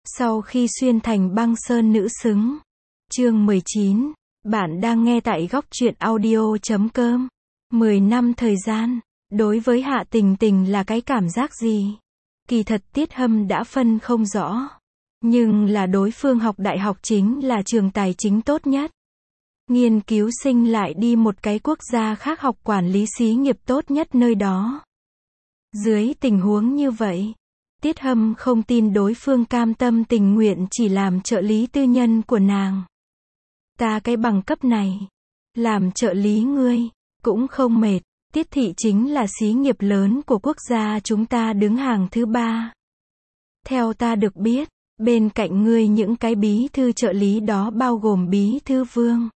Sau khi xuyên thành băng sơn nữ xứng. Chương 19. Bạn đang nghe tại góc truyện audio.com. 10 năm thời gian. Đối với Hạ Tình Tình là cái cảm giác gì? Kỳ thật Tiết Hâm đã phân không rõ. Nhưng là đối phương học đại học chính là trường tài chính tốt nhất. Nghiên cứu sinh lại đi một cái quốc gia khác học quản lý xí nghiệp tốt nhất nơi đó. Dưới tình huống như vậy, Tiết Hâm không tin đối phương cam tâm tình nguyện chỉ làm trợ lý tư nhân của nàng. Ta cái bằng cấp này, làm trợ lý ngươi, cũng không mệt. Tiết thị chính là xí nghiệp lớn của quốc gia chúng ta đứng hàng thứ 3. Theo ta được biết, bên cạnh ngươi những cái bí thư trợ lý đó bao gồm bí thư Vương.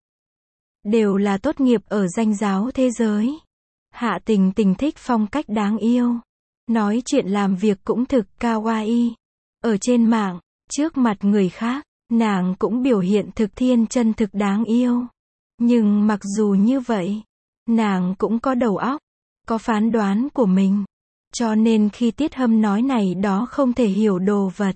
Đều là tốt nghiệp ở danh giáo thế giới. Hạ Tình Tình thích phong cách đáng yêu. Nói chuyện làm việc cũng thực kawaii. Ở trên mạng, trước mặt người khác, nàng cũng biểu hiện thực thiên chân thực đáng yêu. Nhưng mặc dù như vậy, nàng cũng có đầu óc, có phán đoán của mình. Cho nên khi Tiết Hâm nói này đó không thể hiểu đồ vật,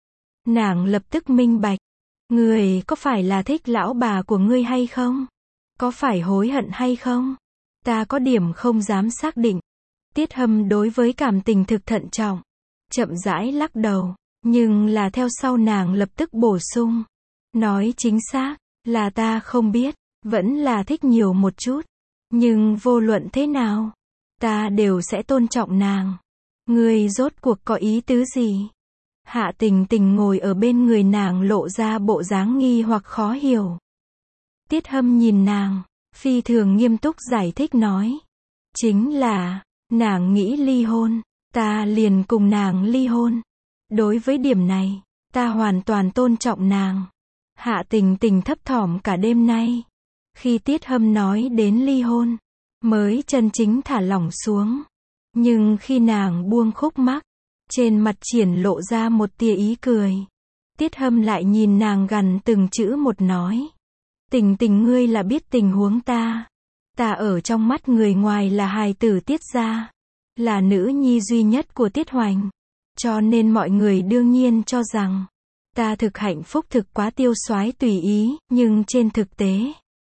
nàng lập tức minh bạch. Ngươi có phải là thích lão bà của ngươi hay không? Có phải hối hận hay không? Ta có điểm không dám xác định. Tiết Hâm đối với cảm tình thực thận trọng, chậm rãi lắc đầu, nhưng là theo sau nàng lập tức bổ sung. Nói chính xác, là ta không biết, vẫn là thích nhiều một chút. Nhưng vô luận thế nào, ta đều sẽ tôn trọng nàng. Ngươi rốt cuộc có ý tứ gì? Hạ Tình Tình ngồi ở bên người nàng lộ ra bộ dáng nghi hoặc khó hiểu. Tiết Hâm nhìn nàng, phi thường nghiêm túc giải thích nói. Chính là, nàng nghĩ ly hôn, ta liền cùng nàng ly hôn. Đối với điểm này, ta hoàn toàn tôn trọng nàng. Hạ Tình Tình thấp thỏm cả đêm nay. Khi Tiết Hâm nói đến ly hôn, mới chân chính thả lỏng xuống. Nhưng khi nàng buông khúc mắc, trên mặt triển lộ ra một tia ý cười. Tiết Hâm lại nhìn nàng gằn từng chữ một nói. Tình Tình ngươi là biết tình huống ta. Ta ở trong mắt người ngoài là hài tử Tiết gia, là nữ nhi duy nhất của Tiết Hoành. Cho nên mọi người đương nhiên cho rằng ta thực hạnh phúc thực quá tiêu soái tùy ý, nhưng trên thực tế,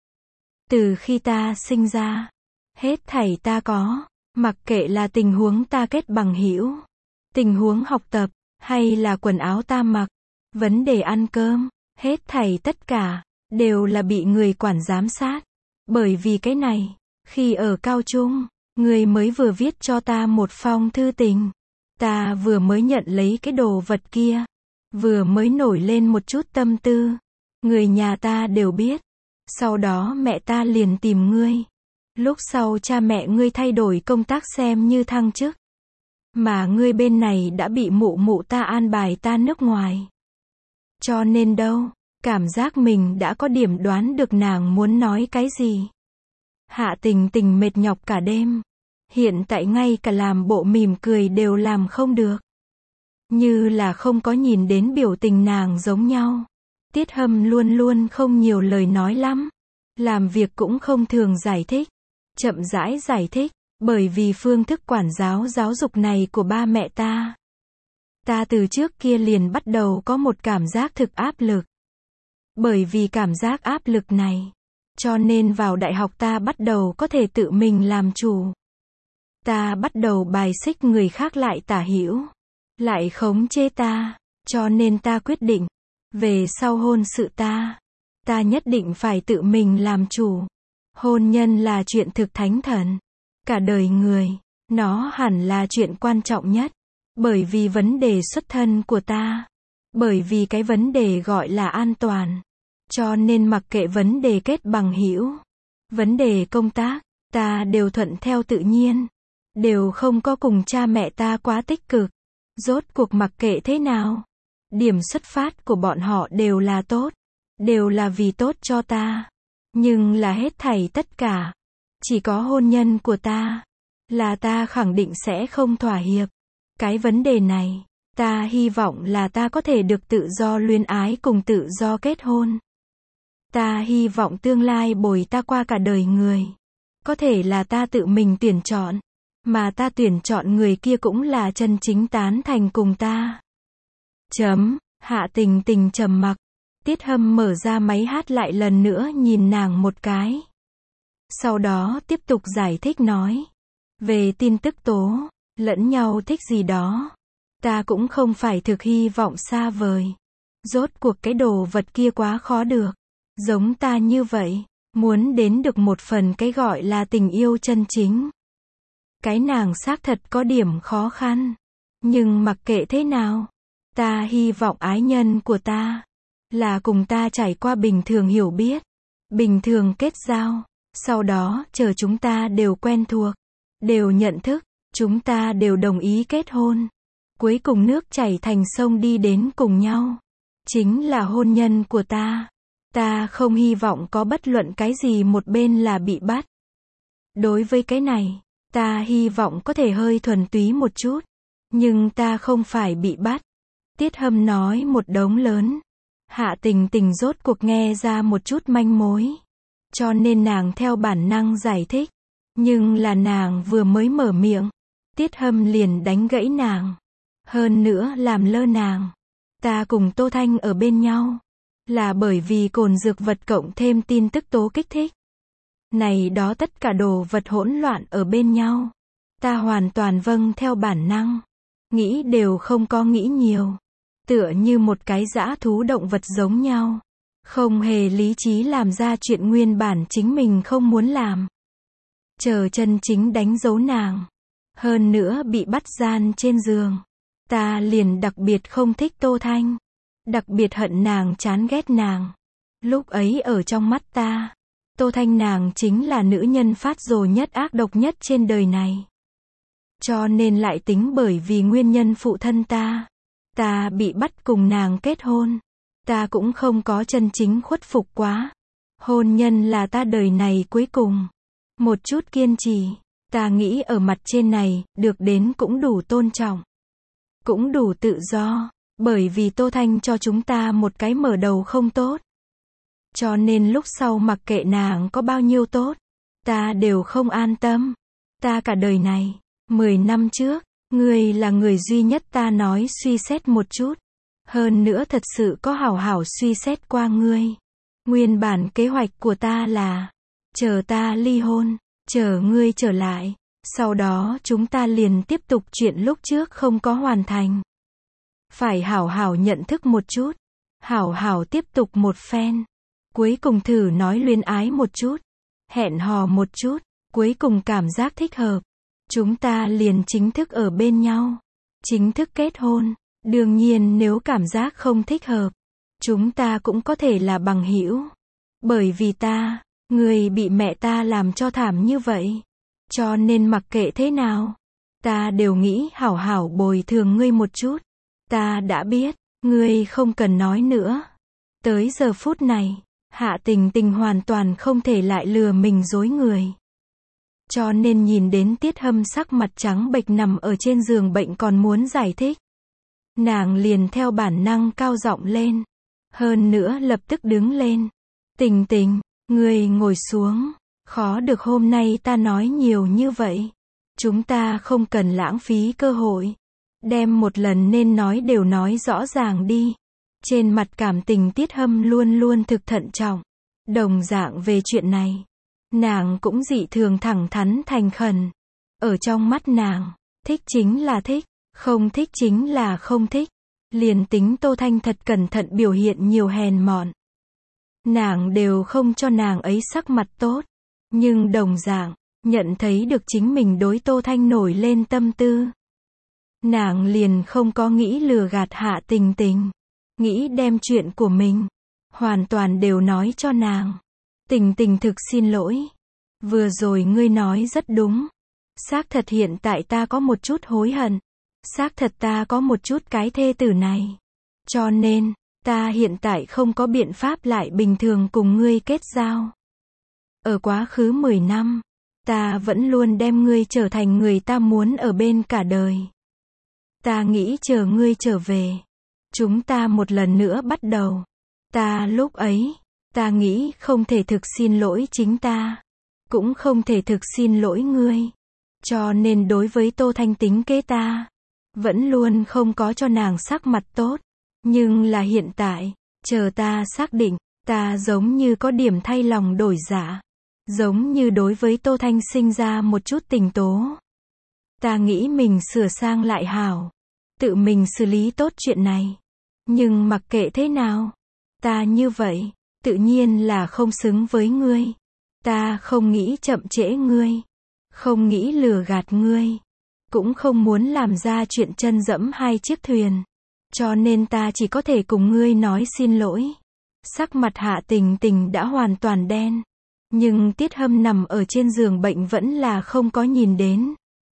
từ khi ta sinh ra, hết thảy ta có, mặc kệ là tình huống ta kết bằng hữu, tình huống học tập, hay là quần áo ta mặc, vấn đề ăn cơm, hết thảy tất cả, đều là bị người quản giám sát. Bởi vì cái này, khi ở cao trung, người mới vừa viết cho ta một phong thư tình. Ta vừa mới nhận lấy cái đồ vật kia, vừa mới nổi lên một chút tâm tư. Người nhà ta đều biết. Sau đó mẹ ta liền tìm ngươi. Lúc sau cha mẹ ngươi thay đổi công tác xem như thăng chức. Mà ngươi bên này đã bị mụ mụ ta an bài ta nước ngoài. Cho nên đâu, cảm giác mình đã có điểm đoán được nàng muốn nói cái gì. Hạ Tình Tình mệt nhọc cả đêm. Hiện tại ngay cả làm bộ mỉm cười đều làm không được. Như là không có nhìn đến biểu tình nàng giống nhau. Tiết Hâm luôn luôn không nhiều lời nói lắm. Làm việc cũng không thường giải thích. Chậm rãi giải thích. Bởi vì phương thức quản giáo dục này của ba mẹ ta. Ta từ trước kia liền bắt đầu có một cảm giác thực áp lực. Bởi vì cảm giác áp lực này, cho nên vào đại học ta bắt đầu có thể tự mình làm chủ. Ta bắt đầu bài xích người khác lại tả hữu, lại khống chế ta, cho nên ta quyết định, về sau hôn sự ta nhất định phải tự mình làm chủ. Hôn nhân là chuyện thực thánh thần, cả đời người, nó hẳn là chuyện quan trọng nhất, bởi vì vấn đề xuất thân của ta, bởi vì cái vấn đề gọi là an toàn, cho nên mặc kệ vấn đề kết bằng hữu, vấn đề công tác, ta đều thuận theo tự nhiên. Đều không có cùng cha mẹ ta quá tích cực. Rốt cuộc mặc kệ thế nào, điểm xuất phát của bọn họ đều là tốt, đều là vì tốt cho ta. Nhưng là hết thảy tất cả, chỉ có hôn nhân của ta, là ta khẳng định sẽ không thỏa hiệp. Cái vấn đề này, ta hy vọng là ta có thể được tự do luyến ái cùng tự do kết hôn. Ta hy vọng tương lai bồi ta qua cả đời người, có thể là ta tự mình tuyển chọn. Mà ta tuyển chọn người kia cũng là chân chính tán thành cùng ta. Hạ Tình Tình trầm mặc. Tiết Hâm mở ra máy hát lại lần nữa nhìn nàng một cái. Sau đó tiếp tục giải thích nói. Về tin tức tố, lẫn nhau thích gì đó. Ta cũng không phải thực hy vọng xa vời. Rốt cuộc cái đồ vật kia quá khó được. Giống ta như vậy, muốn đến được một phần cái gọi là tình yêu chân chính. Cái nàng xác thật có điểm khó khăn. Nhưng mặc kệ thế nào, ta hy vọng ái nhân của ta là cùng ta trải qua bình thường hiểu biết, bình thường kết giao, sau đó chờ chúng ta đều quen thuộc, đều nhận thức, chúng ta đều đồng ý kết hôn. Cuối cùng nước chảy thành sông đi đến cùng nhau. Chính là hôn nhân của ta. Ta không hy vọng có bất luận cái gì một bên là bị bắt. Đối với cái này, ta hy vọng có thể hơi thuần túy một chút. Nhưng ta không phải bị bắt. Tiết Hâm nói một đống lớn. Hạ Tình Tình rốt cuộc nghe ra một chút manh mối. Cho nên nàng theo bản năng giải thích. Nhưng là nàng vừa mới mở miệng. Tiết Hâm liền đánh gãy nàng. Hơn nữa làm lơ nàng. Ta cùng Tô Thanh ở bên nhau. Là bởi vì cồn dược vật cộng thêm tin tức tố kích thích. Này đó tất cả đồ vật hỗn loạn ở bên nhau. Ta hoàn toàn vâng theo bản năng. Nghĩ đều không có nghĩ nhiều. Tựa như một cái dã thú động vật giống nhau. Không hề lý trí làm ra chuyện nguyên bản chính mình không muốn làm. Chờ chân chính đánh dấu nàng. Hơn nữa bị bắt gian trên giường. Ta liền đặc biệt không thích Tô Thanh. Đặc biệt hận nàng, chán ghét nàng. Lúc ấy ở trong mắt ta, Tô Thanh nàng chính là nữ nhân phát rồ nhất, ác độc nhất trên đời này. Cho nên lại tính bởi vì nguyên nhân phụ thân ta bị bắt cùng nàng kết hôn. Ta cũng không có chân chính khuất phục quá. Hôn nhân là ta đời này cuối cùng. Một chút kiên trì, ta nghĩ ở mặt trên này, được đến cũng đủ tôn trọng. Cũng đủ tự do. Bởi vì Tô Thanh cho chúng ta một cái mở đầu không tốt. Cho nên lúc sau mặc kệ nàng có bao nhiêu tốt, ta đều không an tâm. Ta cả đời này, 10 năm trước, ngươi là người duy nhất ta nói suy xét một chút. Hơn nữa thật sự có hảo hảo suy xét qua ngươi. Nguyên bản kế hoạch của ta là, chờ ta ly hôn, chờ ngươi trở lại, sau đó chúng ta liền tiếp tục chuyện lúc trước không có hoàn thành. Phải hảo hảo nhận thức một chút. Hảo hảo tiếp tục một phen. Cuối cùng thử nói luyến ái một chút. Hẹn hò một chút. Cuối cùng cảm giác thích hợp. Chúng ta liền chính thức ở bên nhau. Chính thức kết hôn. Đương nhiên nếu cảm giác không thích hợp, chúng ta cũng có thể là bằng hữu. Bởi vì ngươi bị mẹ ta làm cho thảm như vậy. Cho nên mặc kệ thế nào, ta đều nghĩ hảo hảo bồi thường ngươi một chút. Ta đã biết, ngươi không cần nói nữa. Tới giờ phút này, Hạ Tình Tình hoàn toàn không thể lại lừa mình dối người. Cho nên nhìn đến Tiết Hâm sắc mặt trắng bệch nằm ở trên giường bệnh còn muốn giải thích. Nàng liền theo bản năng cao giọng lên. Hơn nữa lập tức đứng lên. Tình Tình, ngươi ngồi xuống. Khó được hôm nay ta nói nhiều như vậy. Chúng ta không cần lãng phí cơ hội. Đem một lần nên nói đều nói rõ ràng đi. Trên mặt cảm tình Tiết Hâm luôn luôn thực thận trọng. Đồng dạng về chuyện này, nàng cũng dị thường thẳng thắn thành khẩn. Ở trong mắt nàng, thích chính là thích, không thích chính là không thích. Liền tính Tô Thanh thật cẩn thận biểu hiện nhiều hèn mọn, nàng đều không cho nàng ấy sắc mặt tốt. Nhưng đồng dạng, nhận thấy được chính mình đối Tô Thanh nổi lên tâm tư. Nàng liền không có nghĩ lừa gạt Hạ Tình Tình. Nghĩ đem chuyện của mình hoàn toàn đều nói cho nàng. Tình Tình thực xin lỗi. Vừa rồi ngươi nói rất đúng. Xác thật hiện tại ta có một chút hối hận. Xác thật ta có một chút cái thê tử này. Cho nên, ta hiện tại không có biện pháp lại bình thường cùng ngươi kết giao. Ở quá khứ 10 năm, ta vẫn luôn đem ngươi trở thành người ta muốn ở bên cả đời. Ta nghĩ chờ ngươi trở về, chúng ta một lần nữa bắt đầu. Lúc ấy, ta nghĩ không thể thực xin lỗi chính ta, cũng không thể thực xin lỗi ngươi. Cho nên đối với Tô Thanh tính kế ta, vẫn luôn không có cho nàng sắc mặt tốt. Nhưng là hiện tại, chờ ta xác định, ta giống như có điểm thay lòng đổi dạ. Giống như đối với Tô Thanh sinh ra một chút tình tố. Ta nghĩ mình sửa sang lại hảo. Tự mình xử lý tốt chuyện này. Nhưng mặc kệ thế nào, ta như vậy, tự nhiên là không xứng với ngươi. Ta không nghĩ chậm trễ ngươi. Không nghĩ lừa gạt ngươi. Cũng không muốn làm ra chuyện chân dẫm hai chiếc thuyền. Cho nên ta chỉ có thể cùng ngươi nói xin lỗi. Sắc mặt Hạ Tình Tình đã hoàn toàn đen. Nhưng Tiết Hâm nằm ở trên giường bệnh vẫn là không có nhìn đến.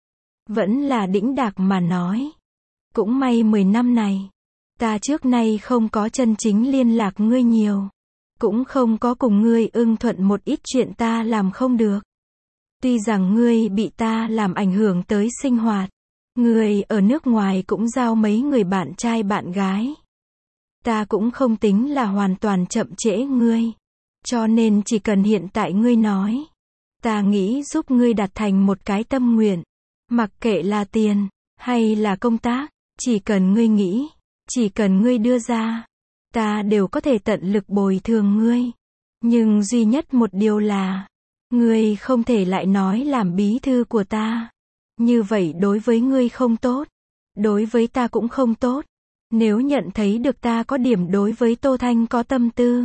Vẫn là đĩnh đạc mà nói. Cũng may 10 năm này, ta trước nay không có chân chính liên lạc ngươi nhiều. Cũng không có cùng ngươi ưng thuận một ít chuyện ta làm không được. Tuy rằng ngươi bị ta làm ảnh hưởng tới sinh hoạt. Ngươi ở nước ngoài cũng giao mấy người bạn trai bạn gái. Ta cũng không tính là hoàn toàn chậm trễ ngươi. Cho nên chỉ cần hiện tại ngươi nói. Ta nghĩ giúp ngươi đạt thành một cái tâm nguyện. Mặc kệ là tiền, hay là công tác, chỉ cần ngươi nghĩ, chỉ cần ngươi đưa ra, ta đều có thể tận lực bồi thường ngươi. Nhưng duy nhất một điều là, ngươi không thể lại nói làm bí thư của ta. Như vậy đối với ngươi không tốt, đối với ta cũng không tốt. Nếu nhận thấy được ta có điểm đối với Tô Thanh có tâm tư,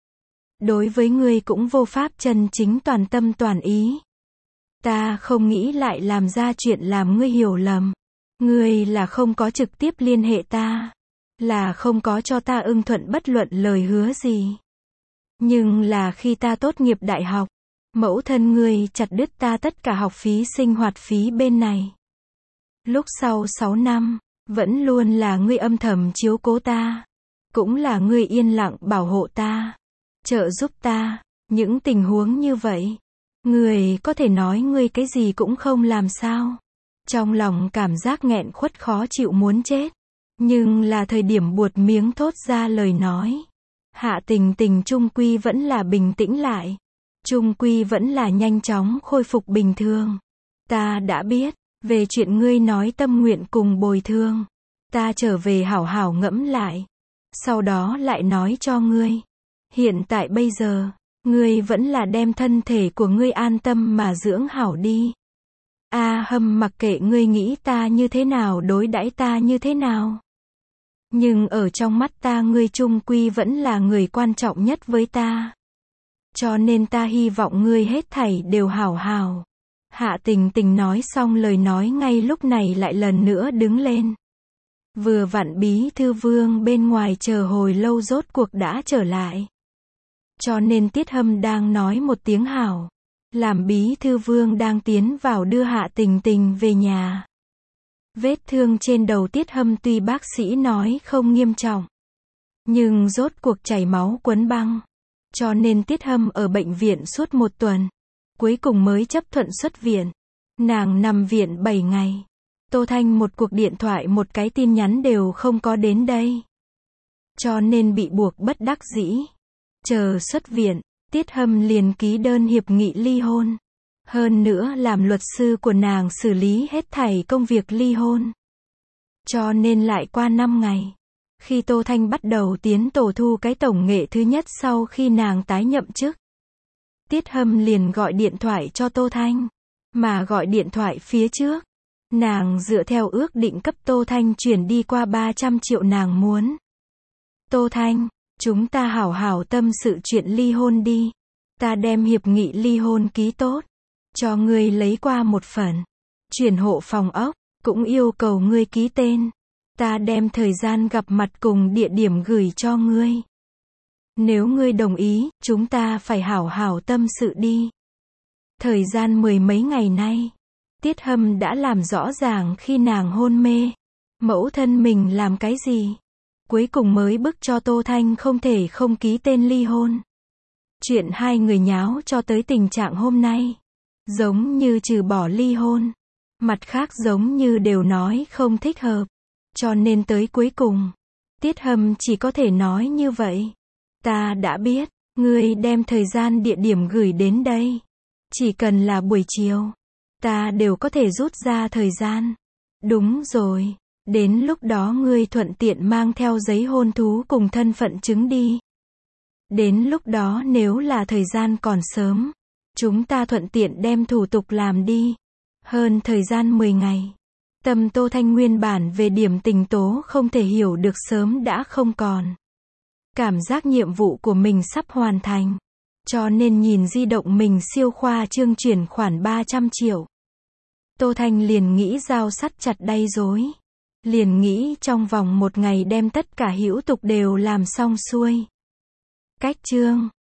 đối với ngươi cũng vô pháp chân chính toàn tâm toàn ý. Ta không nghĩ lại làm ra chuyện làm ngươi hiểu lầm. Ngươi là không có trực tiếp liên hệ ta. Là không có cho ta ưng thuận bất luận lời hứa gì. Nhưng là khi ta tốt nghiệp đại học, mẫu thân ngươi chặt đứt ta tất cả học phí sinh hoạt phí bên này. Lúc sau 6 năm, vẫn luôn là ngươi âm thầm chiếu cố ta. Cũng là ngươi yên lặng bảo hộ ta. Trợ giúp ta. Những tình huống như vậy. Ngươi có thể nói ngươi cái gì cũng không làm sao. Trong lòng cảm giác nghẹn khuất khó chịu muốn chết. Nhưng là thời điểm buột miếng thốt ra lời nói. Hạ Tình Tình chung quy vẫn là bình tĩnh lại. Chung quy vẫn là nhanh chóng khôi phục bình thường. Ta đã biết, về chuyện ngươi nói tâm nguyện cùng bồi thường. Ta trở về hảo hảo ngẫm lại. Sau đó lại nói cho ngươi. Hiện tại bây giờ, ngươi vẫn là đem thân thể của ngươi an tâm mà dưỡng hảo đi. Hâm mặc kệ ngươi nghĩ ta như thế nào đối đãi ta như thế nào. Nhưng ở trong mắt ta ngươi chung quy vẫn là người quan trọng nhất với ta. Cho nên ta hy vọng ngươi hết thảy đều hảo hảo. Hạ Tình Tình nói xong lời nói ngay lúc này lại lần nữa đứng lên. Vừa vặn bí thư Vương bên ngoài chờ hồi lâu rốt cuộc đã trở lại. Cho nên Tiết Hâm đang nói một tiếng hảo. Làm bí thư Vương đang tiến vào đưa Hạ Tình Tình về nhà. Vết thương trên đầu Tiết Hâm tuy bác sĩ nói không nghiêm trọng. Nhưng rốt cuộc chảy máu quấn băng. Cho nên Tiết Hâm ở bệnh viện suốt 1 tuần. Cuối cùng mới chấp thuận xuất viện. Nàng nằm viện 7 ngày. Tô Thanh một cuộc điện thoại một cái tin nhắn đều không có đến đây. Cho nên bị buộc bất đắc dĩ. Chờ xuất viện, Tiết Hâm liền ký đơn hiệp nghị ly hôn. Hơn nữa làm luật sư của nàng xử lý hết thảy công việc ly hôn. Cho nên lại qua 5 ngày. Khi Tô Thanh bắt đầu tiến tổ thu cái tổng nghệ thứ nhất sau khi nàng tái nhậm chức. Tiết Hâm liền gọi điện thoại cho Tô Thanh. Mà gọi điện thoại phía trước. Nàng dựa theo ước định cấp Tô Thanh chuyển đi qua 300 triệu nàng muốn. Tô Thanh, chúng ta hảo hảo tâm sự chuyện ly hôn đi. Ta đem hiệp nghị ly hôn ký tốt. Cho ngươi lấy qua một phần. Chuyển hộ phòng ốc, cũng yêu cầu ngươi ký tên. Ta đem thời gian gặp mặt cùng địa điểm gửi cho ngươi. Nếu ngươi đồng ý, chúng ta phải hảo hảo tâm sự đi. Thời gian 10 mấy ngày nay, Tiết Hâm đã làm rõ ràng khi nàng hôn mê. Mẫu thân mình làm cái gì? Cuối cùng mới bức cho Tô Thanh không thể không ký tên ly hôn. Chuyện hai người nháo cho tới tình trạng hôm nay. Giống như trừ bỏ ly hôn. Mặt khác giống như đều nói không thích hợp. Cho nên tới cuối cùng, Tiết Hâm chỉ có thể nói như vậy. Ta đã biết, ngươi đem thời gian địa điểm gửi đến đây. Chỉ cần là buổi chiều, ta đều có thể rút ra thời gian. Đúng rồi, Đến lúc đó ngươi thuận tiện mang theo giấy hôn thú cùng thân phận chứng đi. Đến lúc đó nếu là thời gian còn sớm, chúng ta thuận tiện đem thủ tục làm đi. Hơn thời gian 10 ngày. Tâm Tô Thanh nguyên bản về điểm tình tố không thể hiểu được sớm đã không còn. Cảm giác nhiệm vụ của mình sắp hoàn thành. Cho nên nhìn di động mình siêu khoa trương chuyển khoản 300 triệu. Tô Thanh liền nghĩ dao sắt chặt đay rối. Liền nghĩ trong vòng 1 ngày đem tất cả hữu tục đều làm xong xuôi. Cách chương